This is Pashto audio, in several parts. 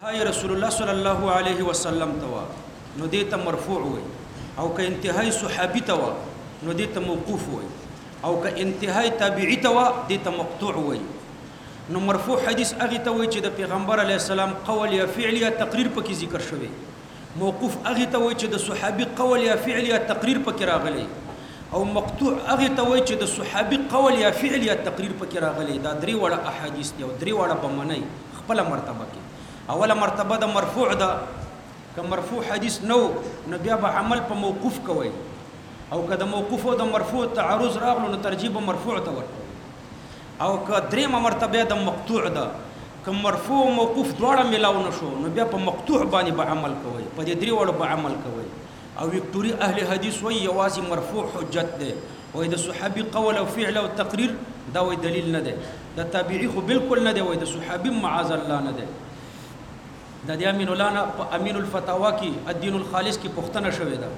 هاي رسول الله صلى الله عليه وسلم توا نو ديتا مرفوع وي او كانتهاء صحابي توا نو ديتا موقوف وي او كانتهاء تابعي توا ديتا مقطوع وي نو مرفوع حدیث اغه ته وي چې د پیغمبر علی السلام قول یا فعل یا تقریر پکې ذکر شوی. موقوف اغه ته وي چې د صحابي قول یا فعل یا تقریر پکې راغلی. او مقطوع اغه ته وي چې د صحابي قول یا فعل یا تقریر پکې راغلی. دا درې وړه احادیث دي او درې وړه بمنای خپل مرتبه کې. اوله مرتبه د مرفوع ده که مرفوع حدیث نو بیا به عمل په موقوف کوي او که د موقوف او د مرفوع تعارض راغلو نو ترجیح مرفوع ته ورکوي. او که دریمه مرتبه د مقطوع ده که مرفوع او موقوف دواړه ملاو نشو نو بیا په مقطوع باندې به عمل کوي په دې درې وړو به عمل کوي. او وکټوري اهل حدیث وایي یوازې مرفوع حجت ده وایي د صحابي قول او فعل او تقریر دا وایي دلیل نه ده. د تابعي خو بالکل نه ده وایي د صحابي معاذ الله نه ده. د دې امین مولانا په امین الفتاوا کې الدین الخالص کې پښتنه شوې ده.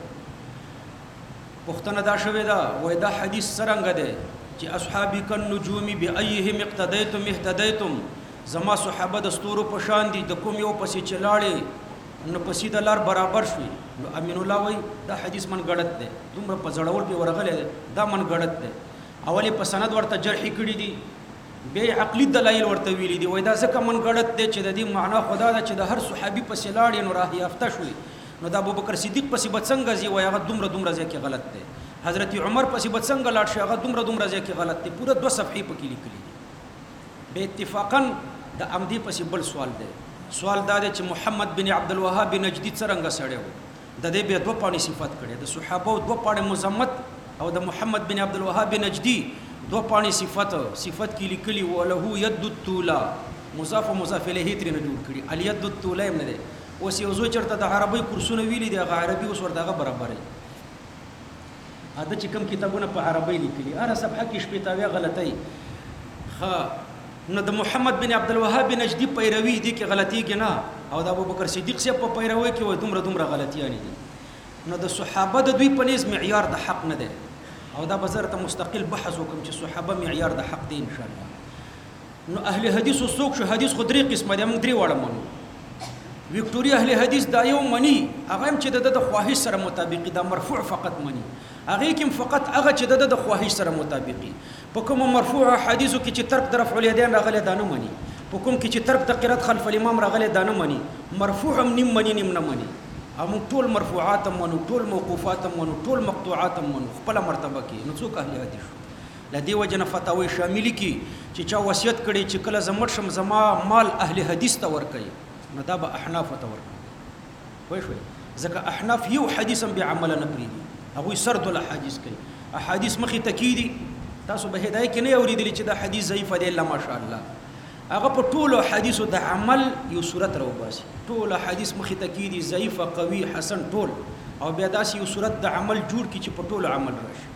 پښتنه دا شوې ده وایي دا حدیث څرنګه ده چې اصحابي کن نجوم بأيهم اقتديتم اهتديتم زما صحابه د ستورو په شان دي د کوم یو پسې چلاړي نو پسې د لار برابر شوي. نو امین الله وایي دا حدیث من غلط ده دومره په ځړول په ورغله دا من غلط ده. اولی په سند ورته جرح کړي دي به عقلی دلایل ورته ویلي دي وای دا ځکه من غلط دی چې د دې معنا خدا دا چې د هر صحابي په سلاړ نو راه یافته شوی نو د ابوبکر صدیق په سیبت څنګه زی وای هغه دومره ځکه غلط دی. حضرت عمر په سیبت څنګه لاړ شي هغه دومره ځکه غلط دی. پوره 2 صفحې پکې لیکلي دي. به اتفاقا د امدی په سیبل سوال دی. سوال دا دی چې محمد بن عبد الوهاب نجدی څنګه سړی و د دې به 2 پاڼې صفات کړي د صحابه 2 پاڼې مزمت او د محمد بن عبد الوهاب نجدی 2 پاڼې صفت کې لیکلي وله ید الطولا مضاف و مضاف الیه ترې نه جوړ کړي الید الطولا هم نه دی. اوس یو زوی چرته د عربی کورسونه ویلي دی هغه عربي اوس ورته هغه برابرې اده چې کوم کتابونه په عربی لیکلي هر صفحه کې شپېتاویا غلطۍ ها نو د محمد بن عبد الوهاب نجدی پیروي دي کې غلطیږي نه او د ابوبکر صدیق صاحب په پیروي کې وای دومره غلطیانی دي. نو د صحابه د دوی په نس معیار د حق نه دی او دا بزرته مستقل بحث وکم چې صحابه معیار د حق دی ان شاء الله. نو اهل حدیث وسوک شو حدیث خو درې قسمه دي موږ درې وړه منو. وکټوري اهل حدیث دا یو منی هغه چې د خواهش سره مطابق دا مرفوع فقط منی هغه کوم فقط هغه چې د خواهش سره مطابقي. په کوم مرفوع حدیثو کې چې ترک طرف الیدین راغلی دا نه منی. په کوم کې چې ترک د قرات خلف الامام راغلی دا نه منی. مرفوع هم نیم منی نیم نه منی. هم ټول مرفوعات منو ټول موقوفات منو ټول مقطوعات منو خپل مرتبه کې نو څوک اهل حدیث لدی وجنه فتاوی شامل کی چې چا وصیت کړي چې کله زمټ شم زما مال اهل حدیث ته ورکړي نو دا به احناف ته ورکړي. وای شو ځکه احناف یو حدیث به عمل نه پریدي هغه سرد الاحاديث کوي احادیث مخې تکیدي تاسو به هدايه کې نه اوریدلی چې دا حدیث ضعیف دی الا ماشاءالله هغه په ټولو حدیثو د عمل یو صورت راوباسي. ټول حدیث مخې تکیدي ضعیف قوي حسن ټول او بیا داسې یو صورت د عمل جوړ کی چې په ټولو عمل راشي.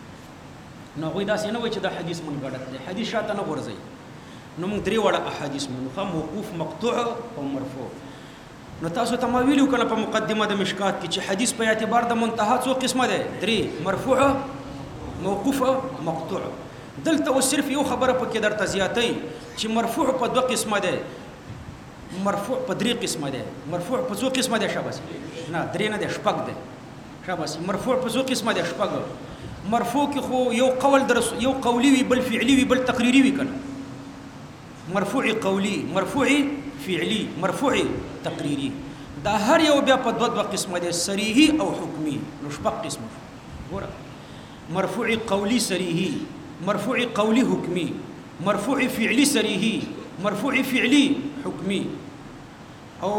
نو غوي داسې نه وای چې دا حدیث من غلط دی حدیث شاته نه ورځي. نو موږ درې وړه احادیث منو خو موقوف مقطوع او مرفوع. نو تاسو ته ما ویلو کنه په مقدمه د مشکات کې چې حدیث په اعتبار د منتها څو قسمه ده 3 مرفوع موقوف مقطوع. دلته و صرف یو خبره پکې درته زیاتې چې مرفوع په 2 قسمه ده مرفوع په 3 قسمه ده مرفوع په 2 قسمه ده شاباس نه 3 نه ده شپږ ده شاباس مرفوع په 2 قسمه ده شپږ. مرفوع کې خو یو قول درس یو قولی وی بل فعلی وی بل تقریری وی کنه مرفوع قولی مرفوع فعلی مرفوع تقریری دا هر یو بیا په 2 قسمه ده صریحی او حکمی نو شپږ قسمه ګوره مرفوع قولی صریحی مرفوع قولی حکمی مرفوع فعلی صریحی مرفوع فعلی حکمی او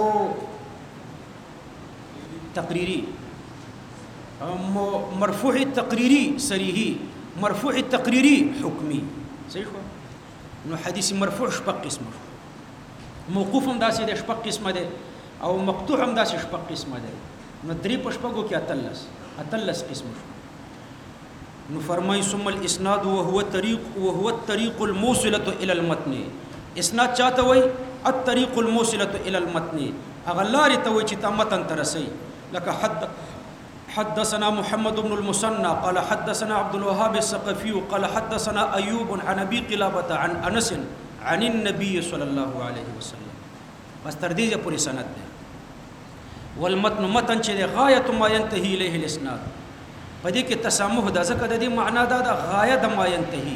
تقریری مرفوع تقریری صریحی مرفوع تقریری حکمی. صحیح شو. نو حدیث مرفوع شپږ قسمه موقوف هم داسې د شپږ قسمه ده او مقطوع هم داسې شپږ قسمه ده. نو درې په شپږو کې اتلس قسمه. نو فرمای ثم الاسناد وهو الطريق الموصله الى المتن. اسناد چاته وای الطريق الموصله الى المتن اغلار ته وای چې تا متن ترسي لك حدثنا محمد بن المثنى قال حدثنا عبد الوهاب الثقفي قال حدثنا ايوب عن ابي قلابه عن انس عن النبي صلى الله عليه وسلم بس تر دې پورې سند ده. والمتن متن چې غایت ما ينتهي الیه الاسناد په دې کې تسامح ده ځکه د دې معنا دا ده غایه د ما ينتهي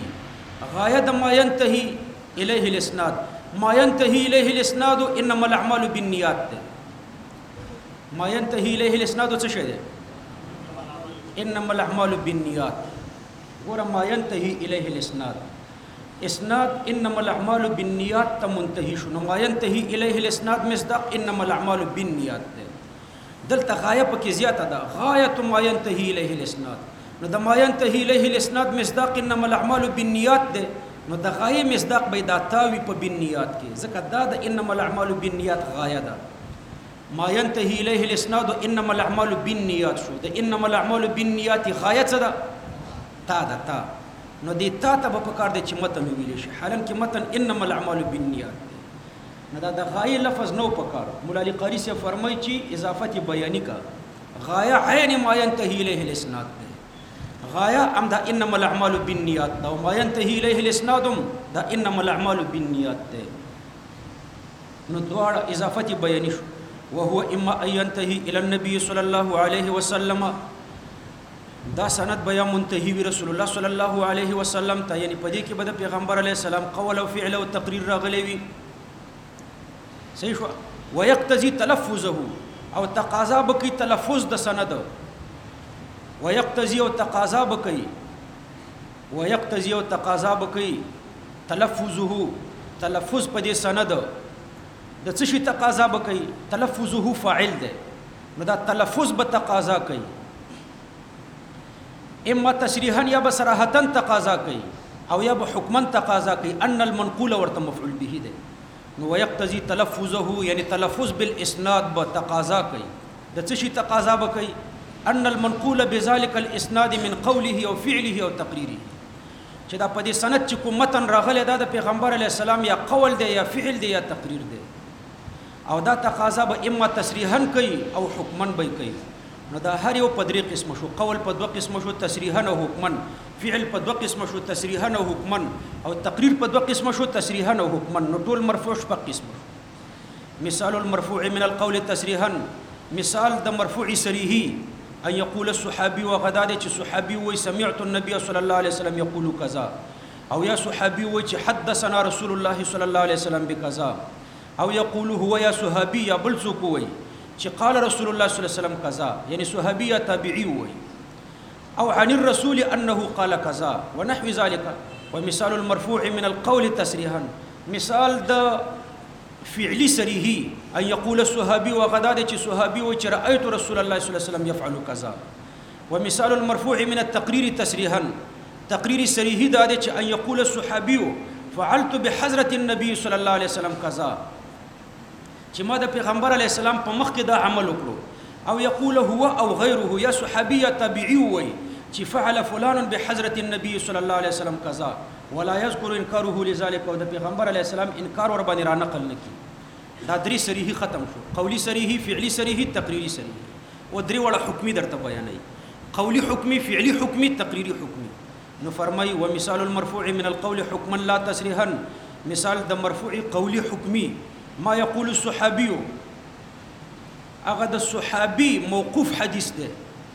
الیه الاسناد ما ينتهي الیه الاسناد انما الاعمال بالنیات ده. ما ينتهي الیه الاسناد څه شی ده؟ انما الاعمال بالنیات. ګوره ما ينتهي الیه الاسناد اسناد انما الاعمال بالنیات ته منتهي شو. نو ما ينتهي الیه الاسناد مصداق انما الاعمال بالنیات ده. دلته غایه پکې زیاته ده غایه ما ينتهي الیه الاسناد. نو د ما ينتهي الیه الاسناد مصداق انما الاعمال بالنیات ده. نو د غایه مصداق به دا تاوی په بالنیات کې ځکه دا د انما الاعمال بالنیات غایه ده. ما ينتهي الیه الاسناد انما الاعمال بالنیات شو. د انما الاعمال بالنیات غایه څه ده؟ تا ده تا. نو دې تا ته به پکار دی چې متن ویل شي حالان کې متن انما الاعمال بالنیات دی. نو دا د غایه لفظ نو پکار. مولا علی قاری سے فرمایي چې اضافت بیانی کا غایه عین ما ينتهي الیه الاسناد دی. غایه ام دا انما الاعمال بالنیات دا ما ينتهي الیه الاسناد دا انما الاعمال بالنیات دی. نو دواړه اضافت بیانی شو. وهو اما ان ينتهي الى النبي صلى الله عليه وسلم دا سند بیا منتهی وی رسول الله صلی الله علیه وسلم ته یعنی پدې کې به د پیغمبر علیه السلام قول او فعل او تقریر راغلی وي. صحیح شو. ويقتضي تلفظه او تقاضا بکی تلفظ د سند ويقتضي او تقاضا بکی تلفظه تلفظ په دې سند د څه شي تقاضا بکی تلفظه فاعل ده. نو دا تلفظ به تقاضا کوي اما تصریحا یا بصراحتا تقاضا کوي او یا به حکما تقاضا کوي ان المنقول ورته مفعول به ده. نو ويقتضي تلفظه یعنی تلفظ بالاسناد به تقاضا کوي د څه شي تقاضا کوي ان المنقول بذلك الاسناد من قوله او فعله او تقريره چې دا په دې سند چې کوم متن راغلی دا د پیغمبر علی السلام یا قول دی یا فعل دی یا تقریر دی او دا تقاضا به اما تصریحا کوي او حکما به کوي. نو دا هر یو په درې قسم شو. قول په دوه قسم شو تصریحا او حکما. فعل په دوه قسم شو تصریحا او حکما. او تقریر په دوه قسم شو تصریحا او حکما. نو ټول مرفوع په قسم. مثال المرفوع من القول تصریحا مثال د مرفوع صریحي ان يقول الصحابي وغدا دي چې صحابي وي سمعت النبي صلى الله عليه وسلم يقول كذا او يا صحابي وي چې حدثنا رسول الله صلى الله عليه وسلم بكذا او يقول هو يا صحابي يا بل څوک وي چې قال رسول الله صلى الله عليه وسلم كذا يعني صحابي تابعي وي او عن الرسول انه قال كذا ونحو ذلك. ومثال المرفوع من القول تصريحا مثال د فعلی صریحی ان یقول الصحابي وغدا دي چې صحابي و چې رايت رسول الله صلى الله عليه وسلم يفعل كذا. ومثال المرفوع من التقرير تصريحا تقرير صریحی دا دي چې ان یقول الصحابي فعلت بحضرة النبي صلى الله عليه وسلم كذا چې ما د پیغمبر علی السلام په مخ کې دا عمل وکړو. او یقول هو او غیره یا صحابي تابعي وي چې فعل فلان بحضرة النبي صلى الله عليه وسلم كذا ولا يذكر انكاره لذلك. او د پیغمبر علی السلام انکار ور باندې را نقل نکي. دا درې صریحي ختم شو. قولی صریحي فعلی صریحي تقریری صریحي او درې وړه حکمی درته بیانای. قولی حکمی فعلی حکمی تقریری حکمی. نو فرمای ومثال المرفوع من القول حكما لا تصريحا مثال د مرفوع قولی حکمی ما يقول الصحابي هغه د صحابي موقوف حدیث ده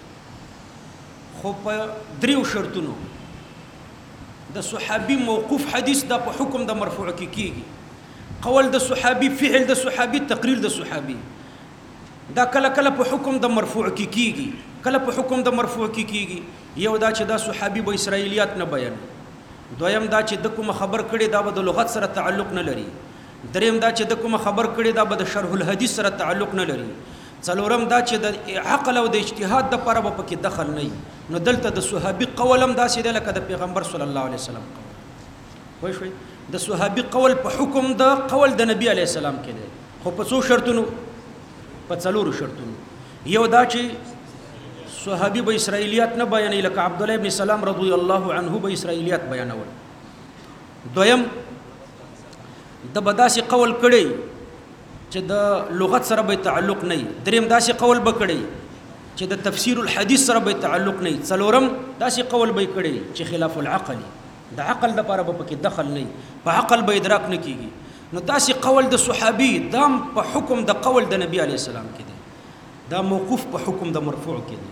خو په دریو شرطونو. د صحابي موقوف حدیث د په حکم د مرفوع کې کیږي. قول د صحابي فعل د صحابي تقریر د صحابي دا کله کله په حکم د مرفوع کې کیږي کله په حکم د مرفوع کې کیږي. یو دا چې د صحابي به اسرائیلیات نه بیان. دویم دا چې د کوم خبر کړي دا به د لغت سره تعلق نه لري. دریم دا چې د کوم خبر کړي دا به د شرح الحديث سره تعلق نه لري. څلورم دا چې د عقل او د اجتهاد د پاره به پکې دخل نه وي. نو دلته د صحابي قولم دا سیده لکه د پیغمبر صلی الله علیه وسلم قول شوي د صحابي قول په حکم د قول د نبی علیه السلام کې دی خو په څو شرطونو په څلورو شرطونو. یو دا چې صحابي به اسرائیلیات نه بیانوي لکه عبد الله ابن سلام رضی الله عنه به اسرائیلیات بیانول. دویم د بداسي قول کړي چې د لغت سره به تعلق نه وي. دریم داسي قول به کړي چې د تفسیر الحديث سره به تعلق نه وي. څلورم داسي قول به کړي چې خلاف العقل د عقل لپاره به پکې دخل نه وي په عقل به ادراک نه کیږي. نو داسې قول د صحابي دام په حکم د قول د نبی علی السلام کې دی دا موقوف په حکم د مرفوع کې دی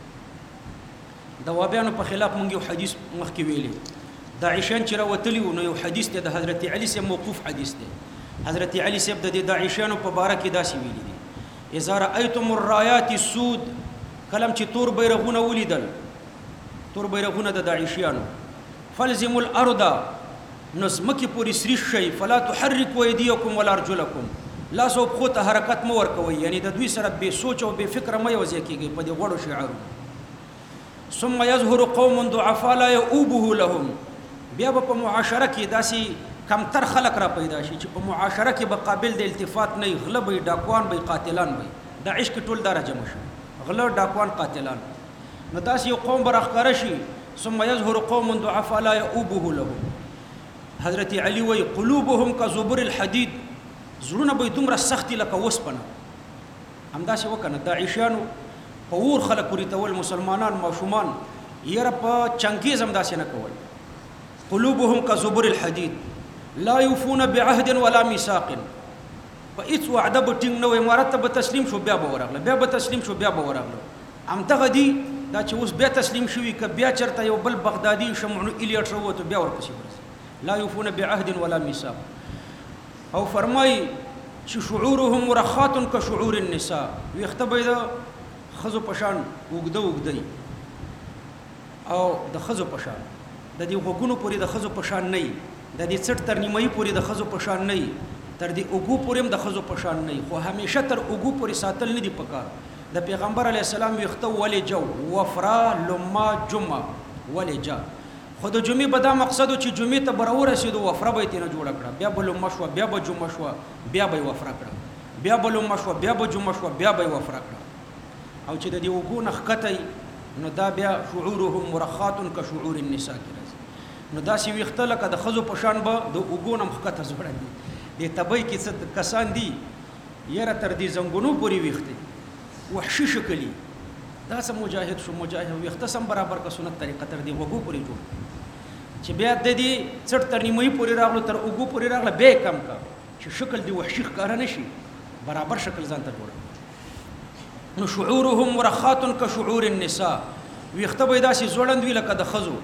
د وابیانو په خلاف مونږ یو حدیث مخکې ویلي د عائشان چې راوتلی نو یو حدیث دی د حضرت علی سے موقوف حدیث دی حضرت علی سے د عائشانو په باره کې داسې ویلي دي اذا رأيتم الرايات السود کلم چې تور بیرغونه ولیدل تور بیرغونه د عائشانو فلزموا الارض نزمکی پوری سریش شي فلا تحركوا ايديكم ولا ارجلكم لا سو خو ته حرکت مو ورکوي یعنی د دوی سره به سوچ او به فکر مې وځي کېږي په دې غوړو شعارو ثم يظهر قوم ضعفاء لا يؤوبه لهم بیا په معاشره کې داسي کمتر خلق را پیدا شي چې په معاشره کې به قابل د التفات نه غلب وي ډاکوان وي قاتلان وي د عشق ټول درجه مشه غلو ډاکوان قاتلان نو داسي یو قوم برخکار شي ثم يظهر قوم ضعفاء لا يؤوبه لهم حضرت علی وی قلوبهم كزبر الحديد زړونه به دومره سختي لکه وسپنه همداسې وکنه د عائشانو په ور خلک پوری تول مسلمانان ماشومان یره په چنګیز همداسې نه کول قلوبهم كزبر الحديد لا يوفون بعهد ولا ميثاق په هیڅ وعده به ټینګ نه وي مرتب تسلیم شو بیا به ورغله بیا به تسلیم شو بیا به ورغله همدغه دي دا چې اوس بیا تسلیم شوي که بیا چرته یو بل بغدادي شمعون الیټ وروته بیا ورپسې ورسي لا يوفون بعهد ولا ميثاق او فرمای چې شعورهم مرخات كشعور النساء ويختبئ د خزو پشان وګدي او د خزو پشان د دې غوګونو پوری د خزو پشان نه د دې څټ تر نیمه پوری د خزو پشان نه تر دې اوګو پوریم د خزو پشان نه خو همیشه تر اوګو پوری ساتل نه دی پکار د پیغمبر علی السلام ویخته ولې جو وفرا لما جمعه ولې جا خود جمعه به دا مقصد چې جمعه ته برور رسیدو وفره به تینه جوړ کړه بیا بل مشوا بیا به جمعه شو بیا به وفره کړه بیا بل مشوا بیا به جمعه شو بیا به وفره کړه او چې د دې وګو نخکتای نو دا بیا شعورهم مرخات كشعور النساء راځي نو دا سی ویخته لکه د خزو پشان به د وګو نمخکته زړه دي د تبای کې څه کسان دي یره تر دې زنګونو پوری ویخته وحشي شکلی دا سم مجاهد شو مجاهد ویخته سم برابر کا سنت طریقه تر دې وګو پوری جوړ چې بیا د دې څټ تر نیمه پوری راغلو تر وګو پوری راغله به کم کا چې شکل دی وحشي ښکار نشي برابر شکل ځان ته جوړ نو شعورهم مرخات كشعور النساء ویخته به داسې زوړند وی لکه د خزو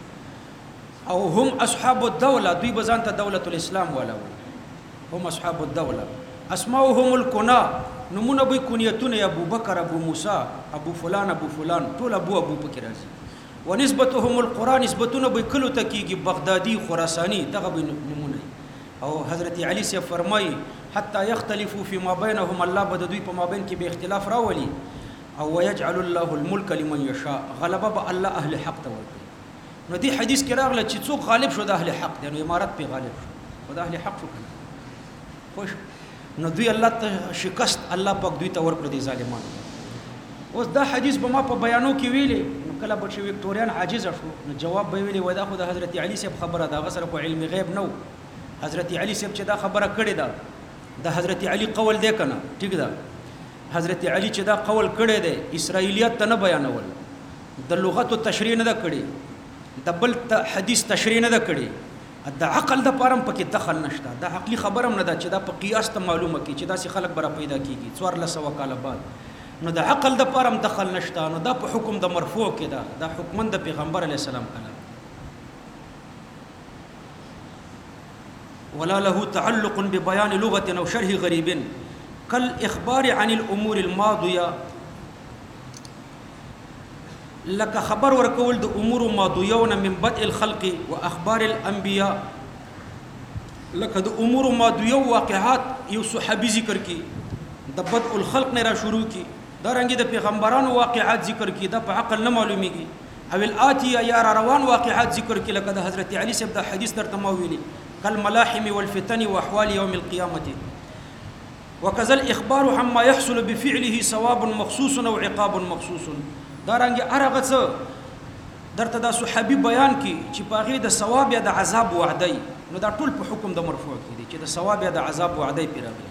او هم اصحاب الدوله دوی بزان ته دولت الاسلام ولا هم اصحاب الدوله اسماءهم الكنا نمونه به کنیتونه ابو بکر ابو موسی ابو فلان ټول ابو پکې راځي ونسبتهم القران نسبتونه به کلو تکیږي بغدادي خراساني دغه نمونه او حضرت علی سے فرمای حتى يختلفوا فيما بينهم الله بدوی په مابین کې به اختلاف راولي او ويجعل الله الملك لمن يشاء غلبه به الله اهل حق ته ورکړي نو دې حدیث کې راغله چې څوک غالب شو د اهل حق دی نو امارت په غالب شو او د اهل حق شو خوش نو دوی الله ته شکست الله پاک دوی ته ورکړي دي ظالمانو اوس دا حدیث به ما په بیانو کې ویلې نو کله به چې وکټوریان عاجز شو نو جواب به ویلې ودا خو د حضرت علی صاحب خبره دا غسر په علم غیب نو حضرت علی صاحب چې دا خبره کړې ده د حضرت علی قول دی کنه ٹھیک ده حضرت علی چې دا قول کړی دی اسرائیلیت ته نه بیانول د لغت او تشریح نه کړي د بل حدیث تشریح نه کړي د عقل د پارم پکې دخل نشته دا عقلی خبرم نه ده چې دا په قیاس ته معلومه کی چې دا سي خلق برا پیدا کیږي 1400 کال بعد نو د عقل د پارم دخل نشته نو دا په حکم د مرفوع کې ده دا حکم د پیغمبر علی السلام کلام ولا له تعلق ببيان لغة أو شرح غريب كالإخبار عن الأمور الماضية لك خبر ورکول د امور ماضیون من بدء الخلق واخبار الانبیاء لك د امور ماضیو واقعات یو صحابي ذکر کی د بدء الخلق نه را شروع کی دا رنګ د پیغمبرانو واقعات ذکر کی دا په عقل نه معلومیږي او الاتي یا روان واقعات ذکر کی لك د حضرت علی صاحب د حدیث در تمویلی كالملاحم والفتن واحوال يوم القيامه وكذا الاخبار عما يحصل بفعله ثواب مخصوص او عقاب مخصوص دارنګ ارغه څه درته دا صحابي بیان کی چې پاغه د ثواب یا د عذاب وعده نو دا ټول په حکم د مرفوع کې دي چې د ثواب یا د عذاب وعده پیراغلي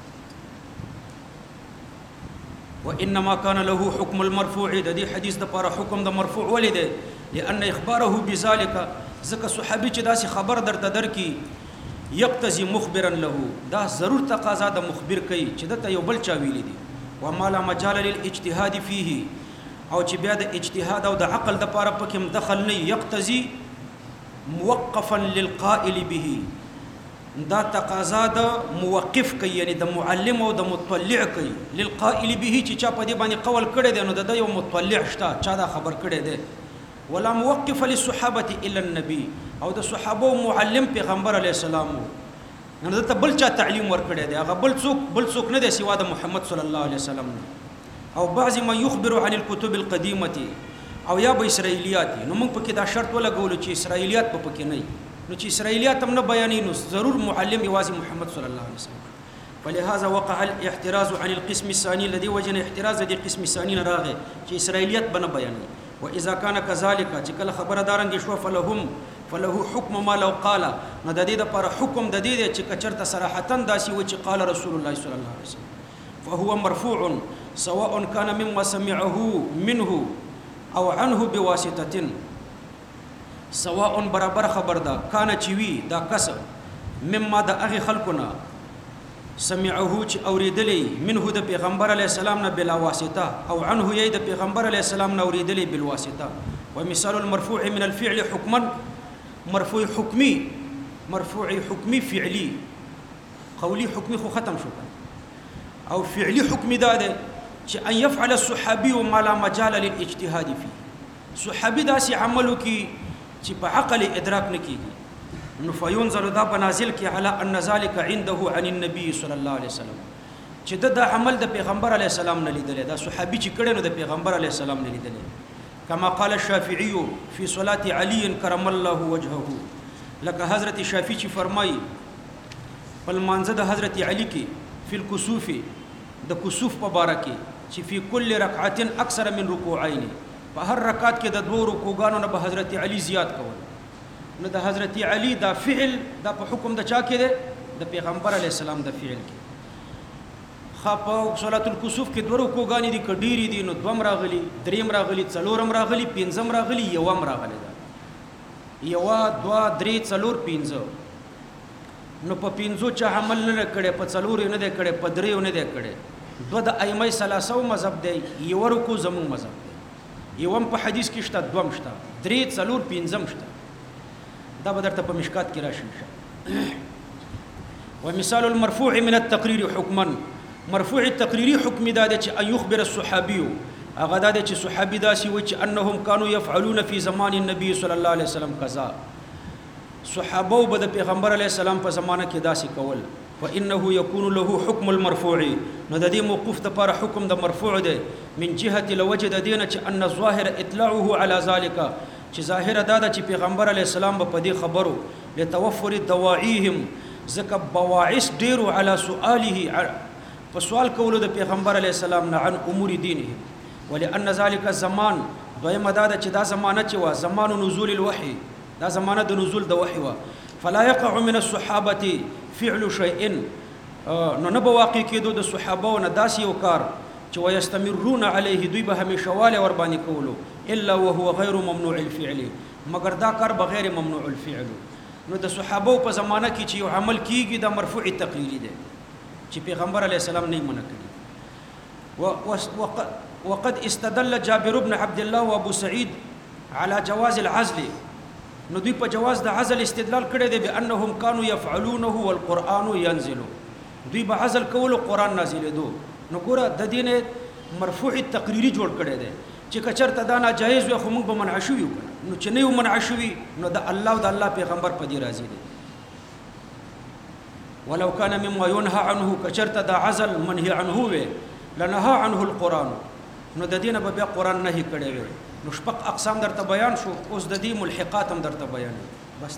وانما كان له حكم المرفوع د دې حدیث د لپاره حکم د مرفوع ولید لان اخباره بذلك ځکه صحابي چې داسې خبر درته درکې یقتضی مخبرا له دا ضرور تقاضا د مخبر کوي چې دته یو بل چا ویلی دي وما لا مجال للاجتهاد فيه او چې بیا د اجتهاد او د عقل د پاره پکې دخل نه یقتضی موقفا للقائل به دا تقاضا د موقف کوي یعنی د معلم او د مطلع کوي للقائل به چې چا په دې باندې قول کړی دی نو د یو مطلع شته چا دا خبر کړی دی ولا موقف للصحابه الا النبي او د صحابه او معلم پیغمبر علی السلام نو د بل چا تعلیم ور کړی دی هغه بل څوک نه دی سوا د محمد صلی الله علیه وسلم او بعض من يخبر عن الكتب القديمه او یا به اسرائیلیات نو موږ پکې دا شرط ولګول چې اسرائیلیات په پکې نه نو چې اسرائیلیات هم نه بیانې نو ضرور معلم یوازې محمد صلی الله علیه وسلم فلهذا وقع الاحتراز عن القسم الثاني الذي وجن احتراز دي قسم ثاني نه راغی چې اسرائیلیات بنه بیانې واذا كان كذلك چې کله خبردارنګ شو فله حكم ما لو قال نو د دې لپاره حکم د دې چې کچرته صراحتا داسي و چې قال رسول الله صلی الله علیه وسلم فهو مرفوع سواء كان مما سمعه منه او عنه بواسطه سواء برابر خبر دا کان چوي دا کس مما د اغه خلقنا سمعه چې اوریدلې منه د پیغمبر علی السلام نه بلا واسطه او عنه یې د پیغمبر علی السلام نه اوریدلې بالواسطه ومثال المرفوع من الفعل حكما مرفوع حکمی فعلی قولی حکمی خو ختم شو او فعلی حکمی دا ده چې ان يفعل الصحابي ما لا مجال للاجتهاد فيه صحابي داسې عملو کې چې په عقل ادراک نکېږي نو فينزل دا بنازل کې على ان ذلك عنده عن النبي صلى الله عليه وسلم چې دا عمل د پیغمبر علی السلام نه لیدل دا صحابي چې کړي نو د پیغمبر علی السلام نه لیدل كما قال الشافعي في صلاة علي كرم الله وجهه لك حضرت شافعي چې فرمایي په منځ د حضرت علي کې في الكسوف د کسوف په باره کې چې في كل ركعه اكثر من ركوعين په هر رکعت کې د دوه رکوعانو نه به حضرت علي زیات کول نو د حضرت علي دا فعل دا په حکم د چا کې ده د پیغمبر علی السلام د فعل کې خاپه صلات الکسوف کې دوه رکوعانی دي کډيري دي نو دوم راغلي دریم راغلي څلورم راغلي پنځم راغلي یوم راغلي دا یوا دوا درې څلور پنځه نو په پنځو چا عمل نه کړي په څلور نه ده کړي په درې نه ده کړي دوه د ائمه ثلاثه مذهب دی یو رکو زمو مذهب دی یوم په حدیث کې شته دوم شته درې څلور پنځم شته دا به درته په مشکات کې راشي ومثال المرفوع من التقرير حكما مرفوع التقريري حكم دا چې ان يخبر الصحابي هغه دا چې صحابي دا سی و چې انهم كانوا يفعلون في زمان النبي صلى الله عليه وسلم كذا صحابه بد پیغمبر علیه السلام په زمانه کې دا سی کول فانه يكون له حكم المرفوع نو د دې موقوف د پر حکم د مرفوع ده من جهه لوجد دینه چې ان الظاهر اطلاعه على ذلك چې ظاهر دا چې پیغمبر علیه السلام په دې خبرو لتوفر دواعيهم ذک بواعث ډیرو على سؤاله په سوال کولو د پیغمبر علی السلام نه عن امور دینه ولئن ذلك الزمان دویمه دا چې دا زمانه چې وا زمان نزول الوحي دا زمانه د نزول د وحي وا فلا يقع من الصحابه فعل شيء نو نه بواقع کېدو د صحابه نه داسې یو کار چې ويستمرون عليه دوی به همیشه واله ور باندې کولو الا وهو غير ممنوع الفعل مگر دا کار بغیر ممنوع الفعل نو د صحابه په زمانه کې چې یو عمل کیږي د مرفوع تقریری دی چې پیغمبر علی السلام نه منع کړي وقد استدل جابر بن عبد الله وابو سعيد على جواز العزل نو دوی په جواز د عزل استدلال کړي دي بانهم كانوا يفعلونه والقران ينزل دوی به عزل کول قران نازل دو نو ګوره د دین مرفوع تقریری جوړ کړي دي چې کچرته دا ناجایز وي خو موږ به منع شو یو نو چې نه یو منع شو نو د الله او د الله پیغمبر په دې راضي دي ولو كان مما ينهى عنه كشرط دا عزل منهي عنه وي لنهى عنه القران نو د دینه به قران نه کړي وي نو شپق اقسام درته بیان شو اوس د دې ملحقات هم درته بیان بس